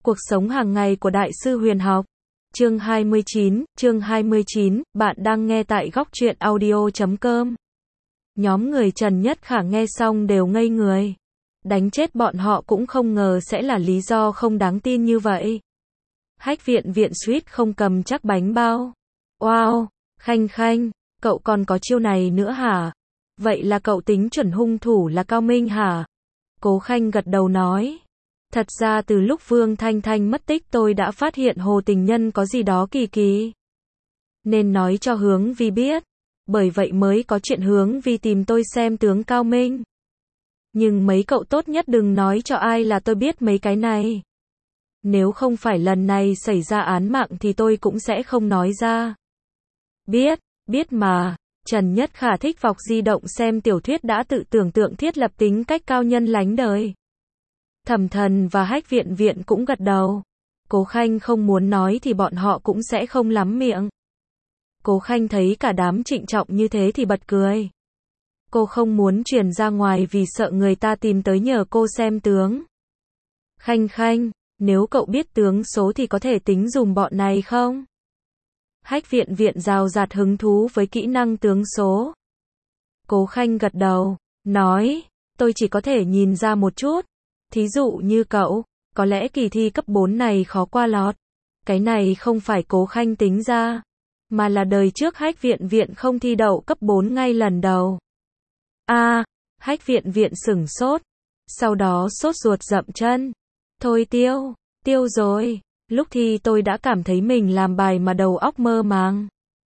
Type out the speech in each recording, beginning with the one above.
Cuộc sống hàng ngày của Đại sư Huyền học. Chương 29, bạn đang nghe tại góc truyện audio.com. Nhóm người Trần Nhất Khả nghe xong đều ngây người. Đánh chết bọn họ cũng không ngờ sẽ là lý do không đáng tin như vậy. Hách Viện Viện suýt không cầm chắc bánh bao. Wow, Khanh Khanh, cậu còn có chiêu này nữa hả? Vậy là cậu tính chuẩn hung thủ là Cao Minh hả? Cố Khanh gật đầu nói. Thật ra từ lúc Vương Thanh Thanh mất tích tôi đã phát hiện Hồ Tình Nhân có gì đó kỳ kỳ. Nên nói cho Hướng Vi biết. Bởi vậy mới có chuyện Hướng Vi tìm tôi xem tướng Cao Minh. Nhưng mấy cậu tốt nhất đừng nói cho ai là tôi biết mấy cái này. Nếu không phải lần này xảy ra án mạng thì tôi cũng sẽ không nói ra. Biết mà. Trần Nhất Khả thích vọc di động xem tiểu thuyết đã tự tưởng tượng thiết lập tính cách cao nhân lánh đời. Thẩm Thần và Hách Viện Viện cũng gật đầu. Cố Khanh không muốn nói thì bọn họ cũng sẽ không lắm miệng. Cố Khanh thấy cả đám trịnh trọng như thế thì bật cười. Cô không muốn truyền ra ngoài vì sợ người ta tìm tới nhờ cô xem tướng. Khanh Khanh, nếu cậu biết tướng số thì có thể tính dùm bọn này không? Hách Viện Viện rào rạt hứng thú với kỹ năng tướng số. Cố Khanh gật đầu, nói, tôi chỉ có thể nhìn ra một chút. Thí dụ như cậu, có lẽ kỳ thi cấp 4 này khó qua lọt. Cái này không phải Cố Khanh tính ra, mà là đời trước Hách Viện Viện không thi đậu cấp 4 ngay lần đầu. Hách Viện Viện sửng sốt, sau đó sốt ruột dậm chân. Thôi tiêu rồi, lúc thi tôi đã cảm thấy mình làm bài mà đầu óc mơ màng.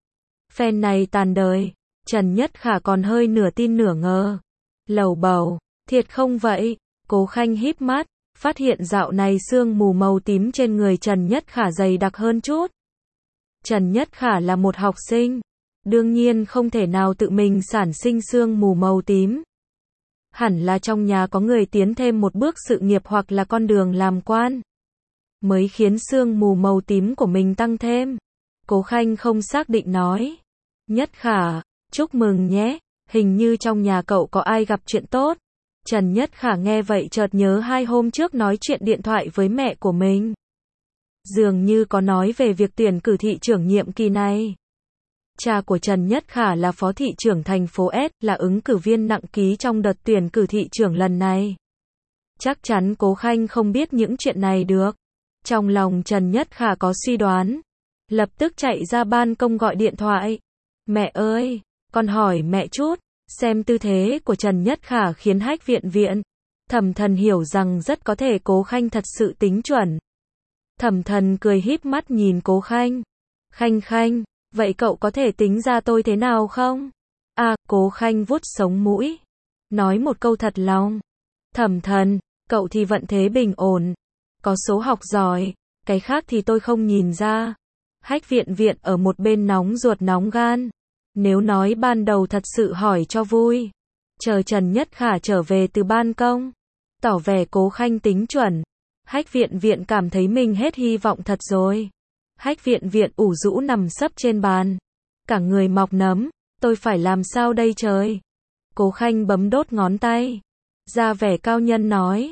Phen này tàn đời, Trần Nhất Khả còn hơi nửa tin nửa ngờ. Lầu bầu, thiệt không vậy? Cố Khanh híp mắt, phát hiện dạo này sương mù màu tím trên người Trần Nhất Khả dày đặc hơn chút. Trần Nhất Khả là một học sinh, đương nhiên không thể nào tự mình sản sinh sương mù màu tím. Hẳn là trong nhà có người tiến thêm một bước sự nghiệp hoặc là con đường làm quan, mới khiến sương mù màu tím của mình tăng thêm. Cố Khanh không xác định nói. Nhất Khả, chúc mừng nhé, hình như trong nhà cậu có ai gặp chuyện tốt. Trần Nhất Khả nghe vậy chợt nhớ 2 hôm trước nói chuyện điện thoại với mẹ của mình. Dường như có nói về việc tuyển cử thị trưởng nhiệm kỳ này. Cha của Trần Nhất Khả là phó thị trưởng thành phố S, là ứng cử viên nặng ký trong đợt tuyển cử thị trưởng lần này. Chắc chắn Cố Khanh không biết những chuyện này được. Trong lòng Trần Nhất Khả có suy đoán. Lập tức chạy ra ban công gọi điện thoại. Mẹ ơi, con hỏi mẹ chút. Xem tư thế của Trần Nhất Khả khiến Hách Viện Viện, Thẩm Thần hiểu rằng rất có thể Cố Khanh thật sự tính chuẩn. Thẩm Thần cười híp mắt nhìn Cố Khanh. Khanh Khanh, vậy cậu có thể tính ra tôi thế nào không? Cố Khanh vuốt sống mũi, nói một câu thật lòng. Thẩm Thần, cậu thì vận thế bình ổn, có số học giỏi, cái khác thì tôi không nhìn ra. Hách Viện Viện ở một bên nóng ruột nóng gan. Nếu nói ban đầu thật sự hỏi cho vui. Chờ Trần Nhất Khả trở về từ ban công, tỏ vẻ Cố Khanh tính chuẩn. Hách Viện Viện cảm thấy mình hết hy vọng thật rồi. Hách Viện Viện ủ rũ nằm sấp trên bàn, cả người mọc nấm. Tôi phải làm sao đây trời? Cố Khanh bấm đốt ngón tay, ra vẻ cao nhân nói.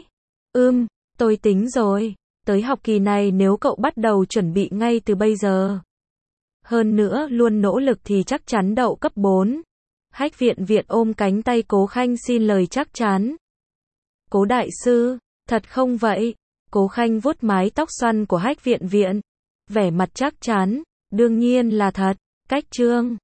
Tôi tính rồi. Tới học kỳ này nếu cậu bắt đầu chuẩn bị ngay từ bây giờ, hơn nữa luôn nỗ lực thì chắc chắn đậu cấp 4. Hách Viện Viện ôm cánh tay Cố Khanh xin lời chắc chắn. Cố đại sư, thật không vậy? Cố Khanh vuốt mái tóc xoăn của Hách Viện Viện, vẻ mặt chắc chắn. Đương nhiên là thật. Cách chương